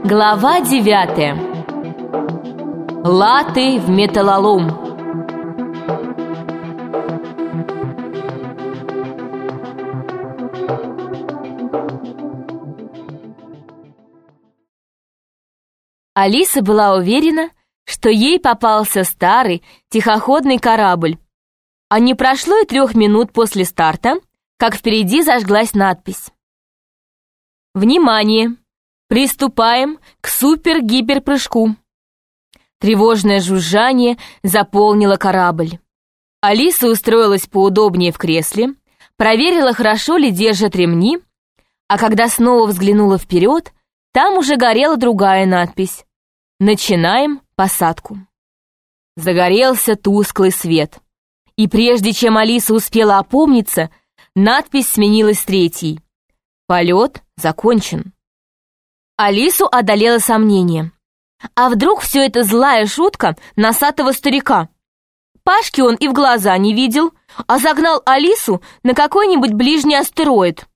Глава 9. Латы в металлолом. Алиса была уверена, что ей попался старый тихоходный корабль. А не прошло и 3 минут после старта, как впереди зажглась надпись: «Внимание! Приступаем к супер-гипер-прыжку». Тревожное жужжание заполнило корабль. Алиса устроилась поудобнее в кресле, проверила, хорошо ли держат ремни, а когда снова взглянула вперед, там уже горела другая надпись: «Начинаем посадку». Загорелся тусклый свет. И прежде чем Алиса успела опомниться, надпись сменилась третьей: «Полет закончен». Алису одолело сомнение. А вдруг все это злая шутка носатого старика? Пашки он и в глаза не видел, а загнал Алису на какой-нибудь ближний астероид.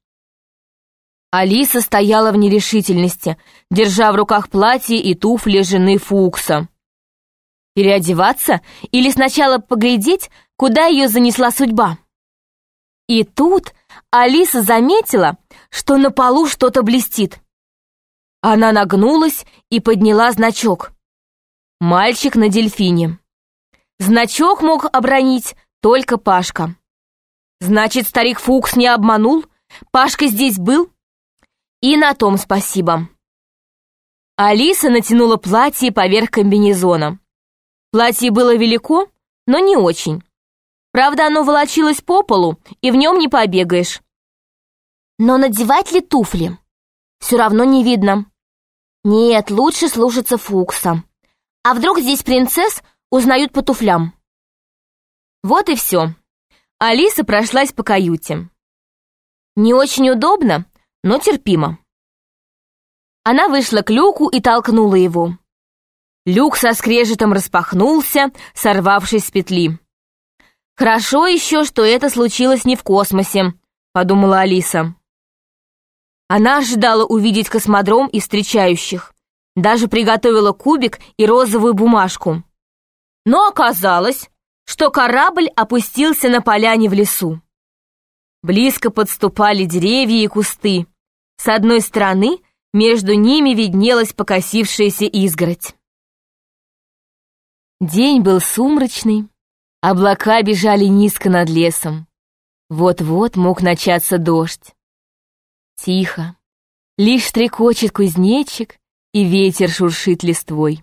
Алиса стояла в нерешительности, держа в руках платье и туфли жены Фукса. Переодеваться или сначала поглядеть, куда ее занесла судьба? И тут Алиса заметила, что на полу что-то блестит. Она нагнулась и подняла значок. Мальчик на дельфине. Значок мог обронить только Пашка. Значит, старик Фукс не обманул? Пашка здесь был? И на том спасибо. Алиса натянула платье поверх комбинезона. Платье было велико, но не очень. Правда, оно волочилось по полу, и в нем не побегаешь. Но надевать ли туфли? Все равно не видно. Нет, лучше слушаться Фукса. А вдруг здесь принцесс узнают по туфлям? Вот и все. Алиса прошлась по каюте. Не очень удобно, но терпимо. Она вышла к люку и толкнула его. Люк со скрежетом распахнулся, сорвавшись с петли. «Хорошо еще, что это случилось не в космосе», — подумала Алиса. Она ожидала увидеть космодром и встречающих. Даже приготовила кубик и розовую бумажку. Но оказалось, что корабль опустился на поляне в лесу. Близко подступали деревья и кусты. С одной стороны между ними виднелась покосившаяся изгородь. День был сумрачный, облака бежали низко над лесом. Вот-вот мог начаться дождь. Тихо, лишь стрекочет кузнечик, и ветер шуршит листвой.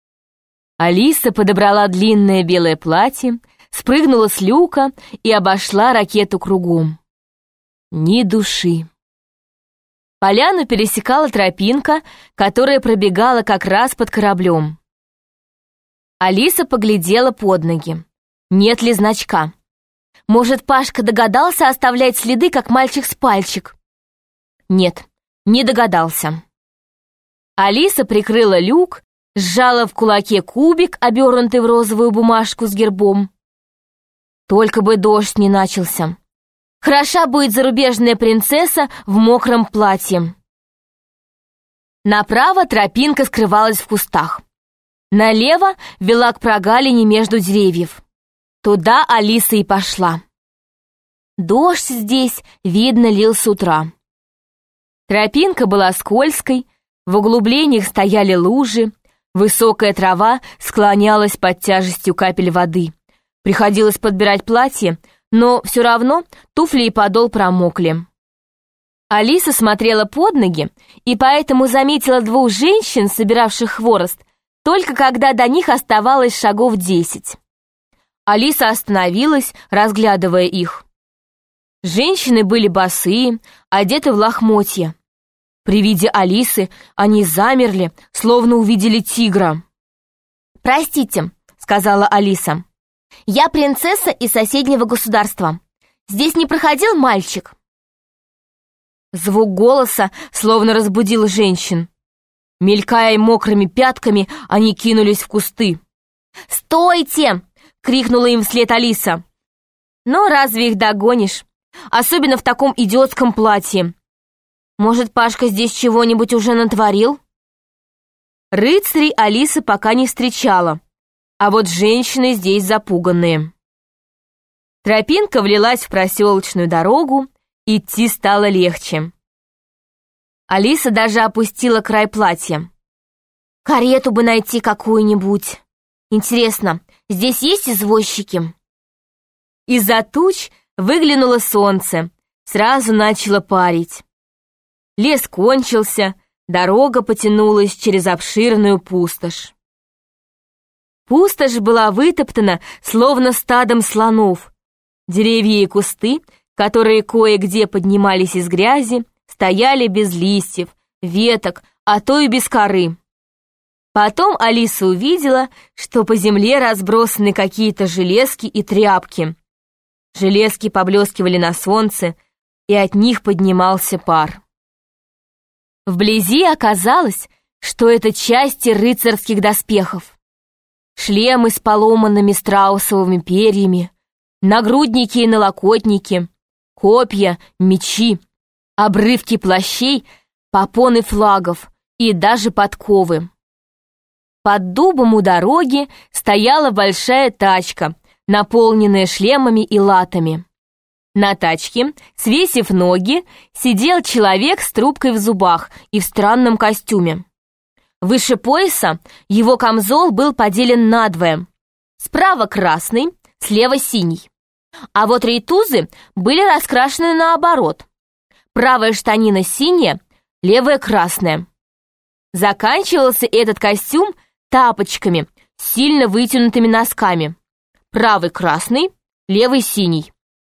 Алиса подобрала длинное белое платье, спрыгнула с люка и обошла ракету кругом. Ни души. Поляну пересекала тропинка, которая пробегала как раз под кораблем. Алиса поглядела под ноги. Нет ли значка? Может, Пашка догадался оставлять следы, как мальчик с пальчик? Нет, не догадался. Алиса прикрыла люк, сжала в кулаке кубик, обернутый в розовую бумажку с гербом. Только бы дождь не начался. Хороша будет зарубежная принцесса в мокром платье. Направо тропинка скрывалась в кустах. Налево вела к прогалине между деревьев. Туда Алиса и пошла. Дождь здесь, видно, лил с утра. Тропинка была скользкой, в углублениях стояли лужи, высокая трава склонялась под тяжестью капель воды. Приходилось подбирать платье, но все равно туфли и подол промокли. Алиса смотрела под ноги и поэтому заметила 2 женщин, собиравших хворост, только когда до них оставалось шагов 10. Алиса остановилась, разглядывая их. Женщины были босые, одеты в лохмотья. При виде Алисы они замерли, словно увидели тигра. «Простите», — сказала Алиса, — «я принцесса из соседнего государства. Здесь не проходил мальчик?» Звук голоса словно разбудил женщин. Мелькая мокрыми пятками, они кинулись в кусты. «Стойте!» — крикнула им вслед Алиса. «Но разве их догонишь? Особенно в таком идиотском платье. Может, Пашка здесь чего-нибудь уже натворил?» Рыцарей Алиса пока не встречала, а вот женщины здесь запуганные. Тропинка влилась в проселочную дорогу, идти стало легче. Алиса даже опустила край платья. «Карету бы найти какую-нибудь. Интересно, здесь есть извозчики?» Из-за туч выглянуло солнце, сразу начало парить. Лес кончился, дорога потянулась через обширную пустошь. Пустошь была вытоптана, словно стадом слонов. Деревья и кусты, которые кое-где поднимались из грязи, стояли без листьев, веток, а то и без коры. Потом Алиса увидела, что по земле разбросаны какие-то железки и тряпки. Железки поблескивали на солнце, и от них поднимался пар. Вблизи оказалось, что это части рыцарских доспехов. Шлемы с поломанными страусовыми перьями, нагрудники и налокотники, копья, мечи, обрывки плащей, попоны флагов и даже подковы. Под дубом у дороги стояла большая тачка, наполненная шлемами и латами. На тачке, свесив ноги, сидел человек с трубкой в зубах и в странном костюме. Выше пояса его камзол был поделен надвое. Справа красный, слева синий. А вот рейтузы были раскрашены наоборот. Правая штанина синяя, левая красная. Заканчивался этот костюм тапочками с сильно вытянутыми носками. Правый красный, левый синий.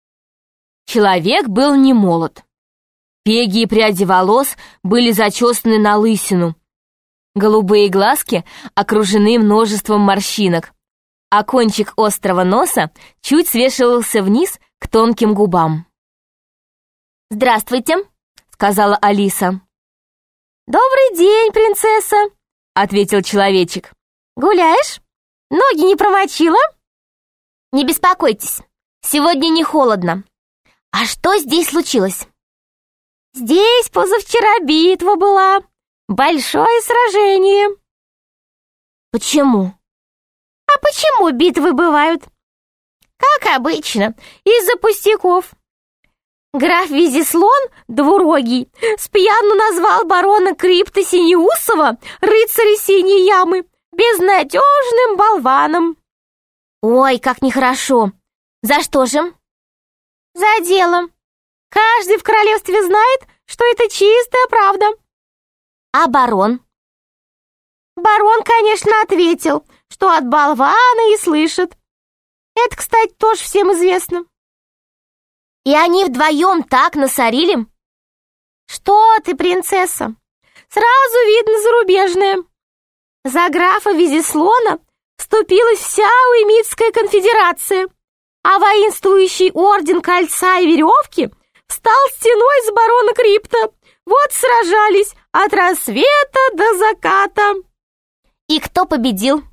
Человек был не молод. Пеги и пряди волос были зачесаны на лысину. Голубые глазки окружены множеством морщинок, а кончик острого носа чуть свешивался вниз к тонким губам. «Здравствуйте», — сказала Алиса. «Добрый день, принцесса», — ответил человечек. «Гуляешь? Ноги не промочила?» «Не беспокойтесь, сегодня не холодно. А что здесь случилось?» «Здесь позавчера битва была. Большое сражение». «Почему?» «А почему битвы бывают?» «Как обычно, из-за пустяков. Граф Визислон, двурогий, спьяну назвал барона Крипта Синеусова, рыцаря Синей Ямы, безнадежным болваном». «Ой, как нехорошо! За что же?» «За дело. Каждый в королевстве знает, что это чистая правда». «А барон?» «Барон, конечно, ответил, что от болвана и слышит. Это, кстати, тоже всем известно». «И они вдвоем так насорили?» «Что ты, принцесса? Сразу видно зарубежное. За графа Визислона вступилась вся Уэмитская конфедерация, а воинствующий орден Кольца и Веревки встал стеной с барона Крипта. Вот сражались от рассвета до заката». «И кто победил?»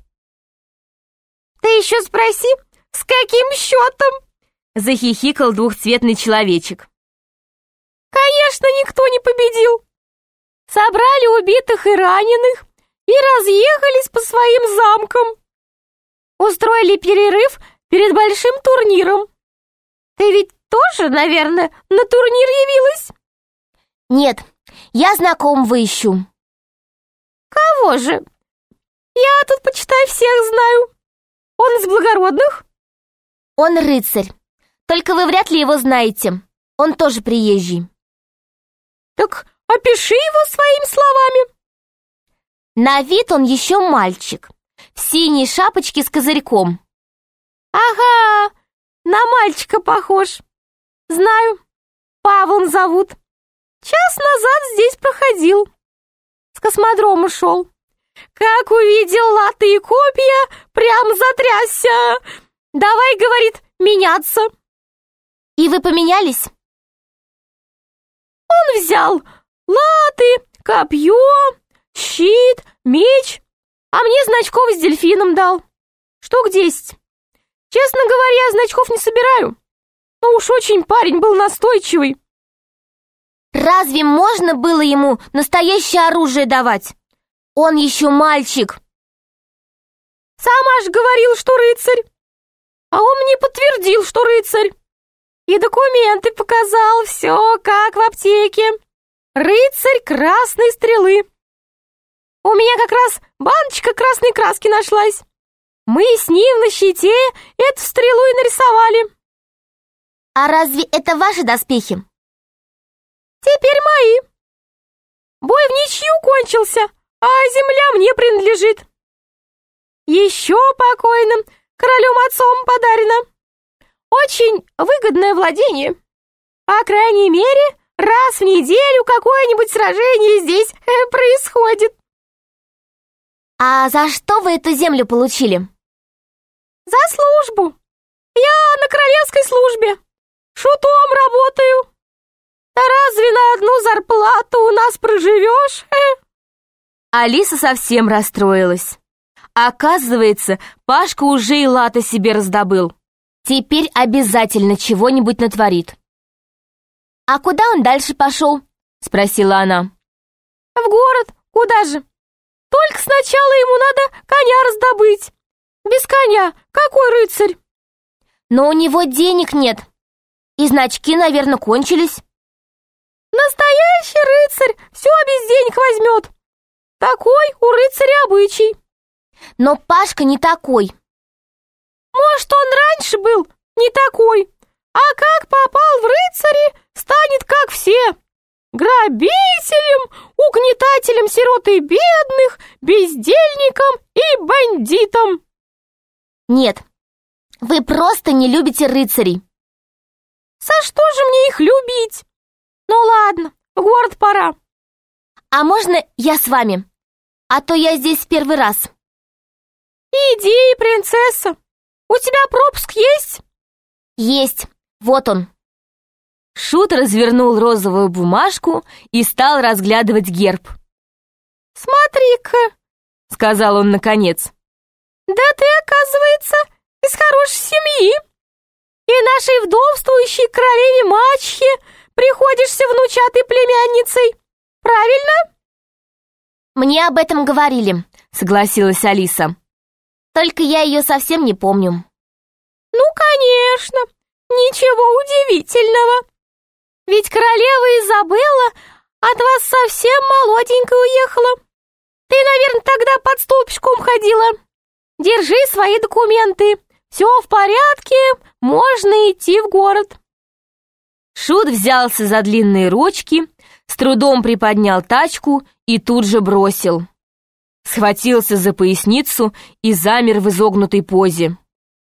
«Ты еще спроси, с каким счетом?» — захихикал двухцветный человечек. «Конечно, никто не победил. Собрали убитых и раненых и разъехались по своим замкам. Устроили перерыв перед большим турниром. Ты ведь тоже, наверное, на турнир явилась?» «Нет, я знакомого ищу». «Кого же? Я тут, почитай, всех знаю. Он из благородных?» «Он рыцарь. Только вы вряд ли его знаете. Он тоже приезжий». «Так опиши его своими словами». «На вид он еще мальчик. В синей шапочке с козырьком». «Ага, на мальчика похож. Знаю, Павлом зовут. Час назад здесь проходил. С космодрома шел. Как увидел латы и копья, прям затрясся. Давай, говорит, меняться». «И вы поменялись?» «Он взял латы, копье, щит, меч, а мне значков с дельфином дал. Штук 10. Честно говоря, значков не собираю. Но уж очень парень был настойчивый». «Разве можно было ему настоящее оружие давать? Он еще мальчик. Сама ж говорил, что рыцарь. А он мне подтвердил, что рыцарь. И документы показал, все как в аптеке. Рыцарь красной стрелы. У меня как раз баночка красной краски нашлась. Мы с ним на щите эту стрелу и нарисовали. А разве это ваши доспехи? Теперь мои. Бой в ничью кончился, а земля мне принадлежит. Еще покойным королем-отцом подарено. Очень выгодное владение. По крайней мере, раз в неделю какое-нибудь сражение здесь происходит. А за что вы эту землю получили? За службу. Я на королевской службе. Шутом работаю. Да разве на одну зарплату у нас проживешь? Алиса совсем расстроилась. Оказывается, Пашка уже и латы себе раздобыл. Теперь обязательно чего-нибудь натворит. «А куда он дальше пошел?» — спросила она. В город? Куда же? Только сначала ему надо коня раздобыть. Без коня какой рыцарь? Но у него денег нет. И значки, наверное, кончились. Настоящий рыцарь все без денег возьмет. Такой у рыцаря обычай. Но Пашка не такой. Может, он раньше был не такой, а как попал в рыцари, станет как все. Грабителем, угнетателем сирот и бедных, бездельником и бандитом. Нет, вы просто не любите рыцарей. За что же мне их любить? Ну ладно, в город пора. А можно я с вами? А то я здесь в первый раз. Иди, принцесса. У тебя пропуск есть? Есть, вот он. Шут развернул розовую бумажку и стал разглядывать герб. «Смотри-ка», — сказал он наконец, «да ты, оказывается, из хорошей семьи, и нашей вдовствующей королеве-мачехе приходишься внучатой племянницей, правильно?» «Мне об этом говорили», — согласилась Алиса. «Только я ее совсем не помню». «Ну, конечно, ничего удивительного. Ведь королева Изабелла от вас совсем молоденькая уехала. Ты, наверное, тогда под столбичком ходила. Держи свои документы. Все в порядке, можно идти в город». Шут взялся за длинные ручки, с трудом приподнял тачку и тут же бросил. Схватился за поясницу и замер в изогнутой позе.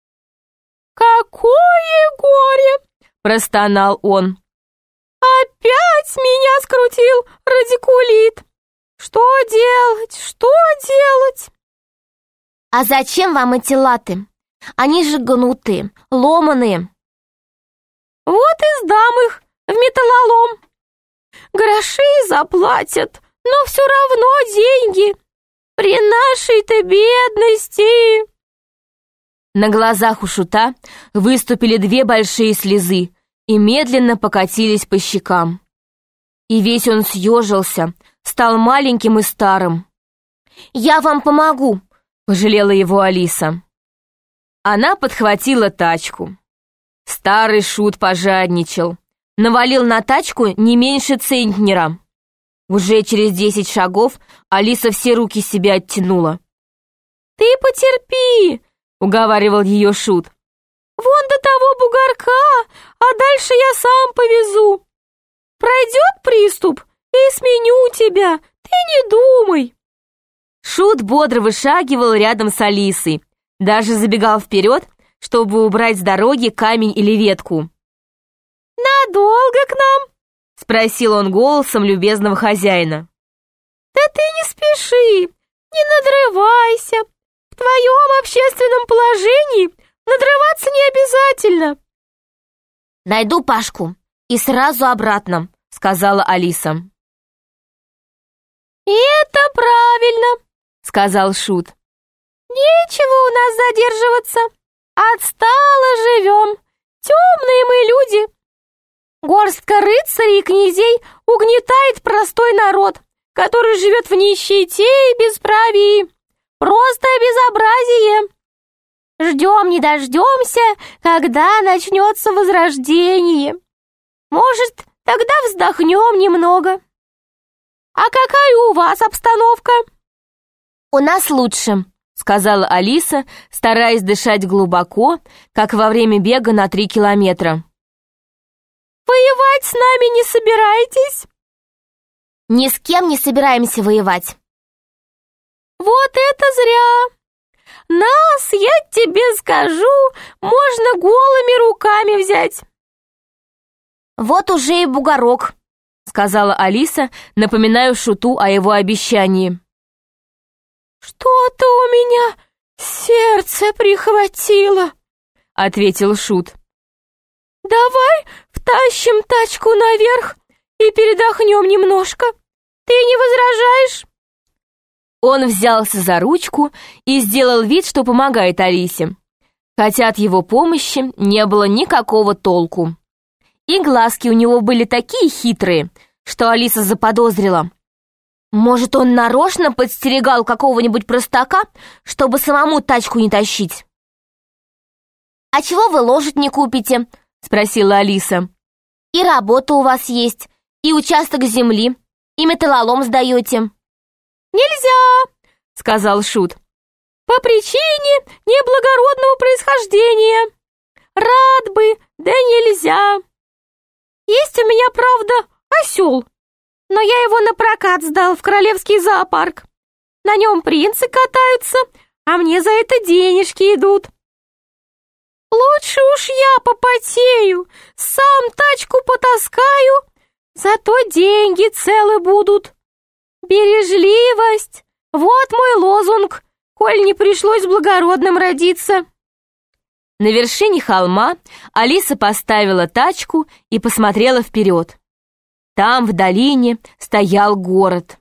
«Какое горе!» — простонал он. «Опять меня скрутил радикулит! Что делать? Что делать?» «А зачем вам эти латы? Они же гнутые, ломаные». «Вот и сдам их в металлолом. Гроши заплатят, но все равно деньги. При нашей-то бедности!» На глазах у Шута выступили две большие слезы и медленно покатились по щекам. И весь он съежился, стал маленьким и старым. «Я вам помогу», — пожалела его Алиса. Она подхватила тачку. Старый Шут пожадничал, навалил на тачку не меньше центнера. Уже через 10 шагов Алиса все руки себе оттянула. «Ты потерпи», — уговаривал ее Шут. «Вон до того бугорка, а дальше я сам повезу. Пройдет приступ, и сменю тебя, ты не думай». Шут бодро вышагивал рядом с Алисой, даже забегал вперед, чтобы убрать с дороги камень или ветку. «Надолго к нам?» — спросил он голосом любезного хозяина. «Да ты не спеши, не надрывайся. В твоем общественном положении надрываться не обязательно». «Найду Пашку и сразу обратно», — сказала Алиса. «Это правильно», — сказал Шут. «Нечего у нас задерживаться. Отстало живем. Темные мы люди. Горстка рыцарей и князей угнетает простой народ, который живет в нищете и бесправии. Просто безобразие. Ждем не дождемся, когда начнется возрождение. Может, тогда вздохнем немного. А какая у вас обстановка? «У нас лучше», — сказала Алиса, стараясь дышать глубоко, как во время бега на 3 километра. Воевать с нами не собираетесь? «Ни с кем не собираемся воевать». Вот это зря. Нас, я тебе скажу, можно голыми руками взять. «Вот уже и бугорок», — сказала Алиса, напоминая Шуту о его обещании. «Что-то у меня сердце прихватило», — ответил Шут. «Давай втащим тачку наверх и передохнем немножко. Ты не возражаешь?» Он взялся за ручку и сделал вид, что помогает Алисе, хотя от его помощи не было никакого толку. И глазки у него были такие хитрые, что Алиса заподозрила. Может, он нарочно подстерегал какого-нибудь простака, чтобы самому тачку не тащить? «А чего вы лошадь не купите?» — спросила Алиса. «И работа у вас есть, и участок земли, и металлолом сдаете». «Нельзя», — сказал Шут, «по причине неблагородного происхождения. Рад бы, да нельзя. Есть у меня, правда, осел, но я его на прокат сдал в Королевский зоопарк. На нем принцы катаются, а мне за это денежки идут. Лучше уж я попотею, сам тачку потаскаю, зато деньги целы будут. Бережливость — вот мой лозунг, коль не пришлось благородным родиться». На вершине холма Алиса поставила тачку и посмотрела вперед. Там, в долине, стоял город.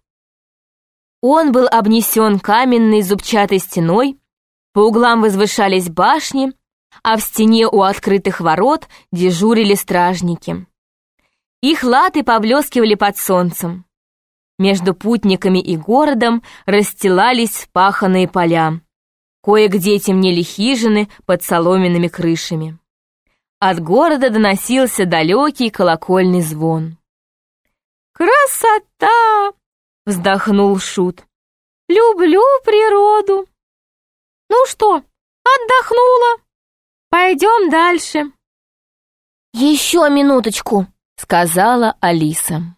Он был обнесен каменной зубчатой стеной, по углам возвышались башни, а в стене у открытых ворот дежурили стражники. Их латы поблескивали под солнцем. Между путниками и городом расстилались впаханные поля. Кое-где темнели хижины под соломенными крышами. От города доносился далекий колокольный звон. «Красота!» — вздохнул Шут. «Люблю природу. Ну что, отдохнула? Пойдем дальше». «Еще минуточку», — сказала Алиса.